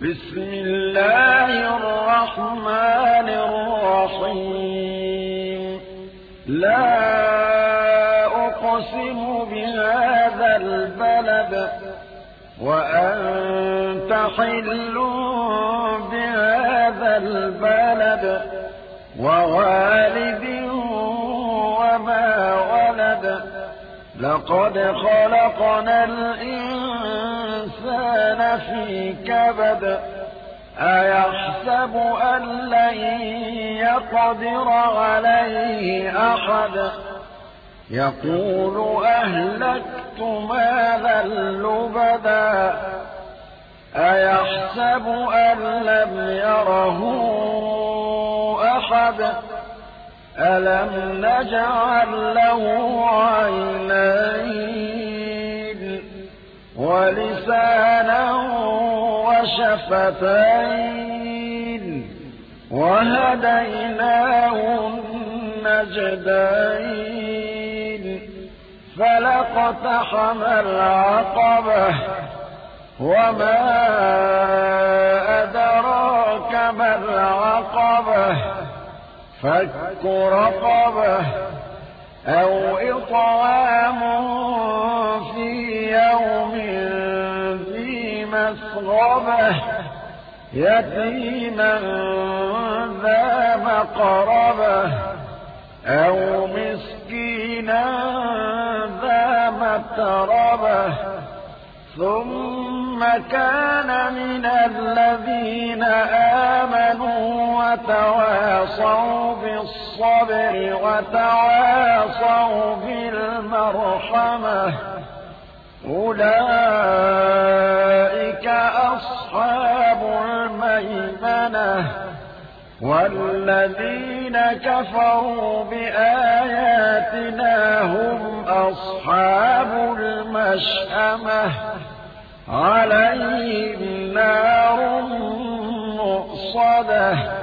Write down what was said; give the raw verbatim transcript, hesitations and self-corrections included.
بسم الله الرحمن الرحيم لا أقسم بهذا البلد وأنت حل بهذا البلد ووالد وما ولد لقد خلقنا الإنسان في كبد أيحسب أن لن يقدر عليه أحد يقول أهلكت مالا لبدا أيحسب أن لم يره أحد ألم نجعل له عينين ولسانا وشفتين وهديناه النجدين فلاقتحم العقبة وما أدراك ما العقبة فك رقبة أو إطعام في يوم ذي مسغبة يتيما ذا مقربة أو مسكينا ذا متربة ثم كان من الذين آمنوا وتواصوا بالصبر وتواصوا بالمرحمة أولئك أصحاب الميمنة والذين كفروا بآياتنا هم أصحاب المشأمة عليهم نار مؤصدة